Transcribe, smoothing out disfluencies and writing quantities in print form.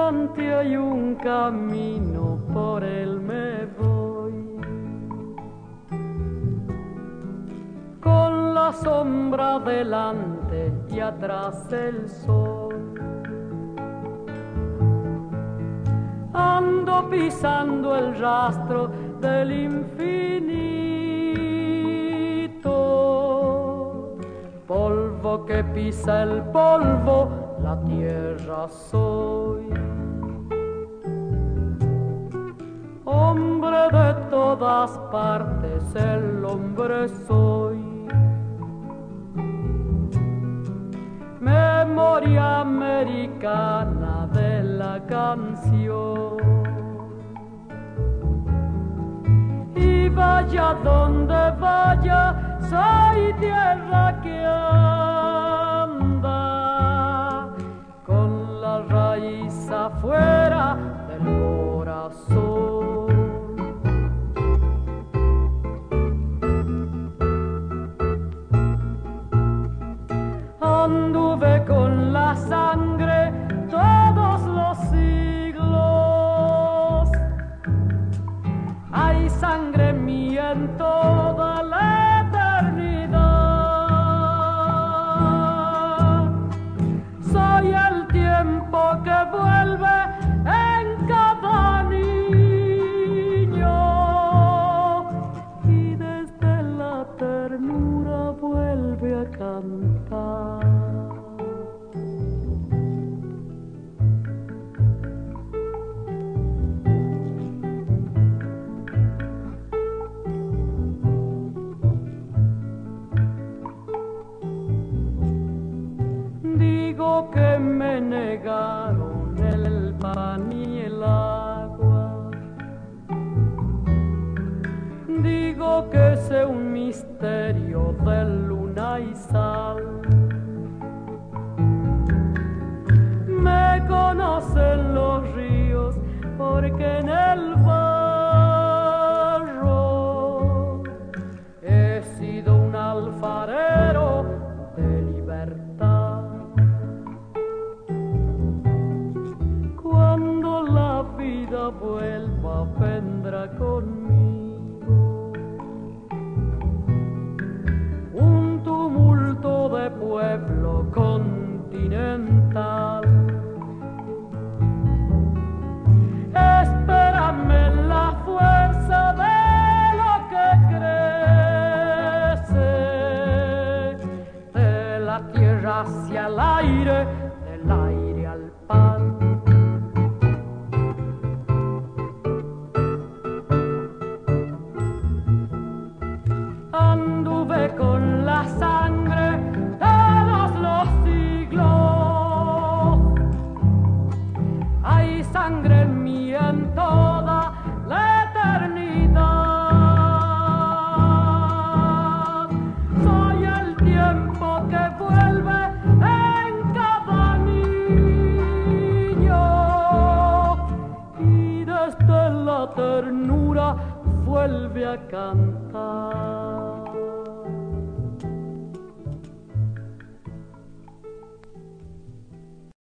instante hay un camino, por él me voy. Con la sombra delante y atrás el sol. Ando pisando el rastro del infinito. Polvo que pisa el polvo, la tierra soy. Hombre de todas partes, el hombre soy. Memoria americana de la canción. Y vaya donde vaya, soy tierra que anda con la raíz afuera del corazón. Anduve con la sangre todos los siglos. Hay sangre mía en toda la eternidad. Soy el tiempo que vuelve en cada niño y desde la ternura vuelve a cantar. Digo que me negaron el pan y el agua. Digo que sé un misterio de luna y sal. Me conocen los ríos porque en el barro he sido un alfarero de libertad. Cuando la vida vuelva vendrá conmigo un tumulto de pueblo continental. Espérame la fuerza de lo que crece, de la tierra hacia el aire, del aire al pan. Anduve con la sangre todos los siglos. Hay sangre en mí en toda la eternidad. Soy el tiempo que vuelve en cada niño y desde la ternura vuelve a cantar.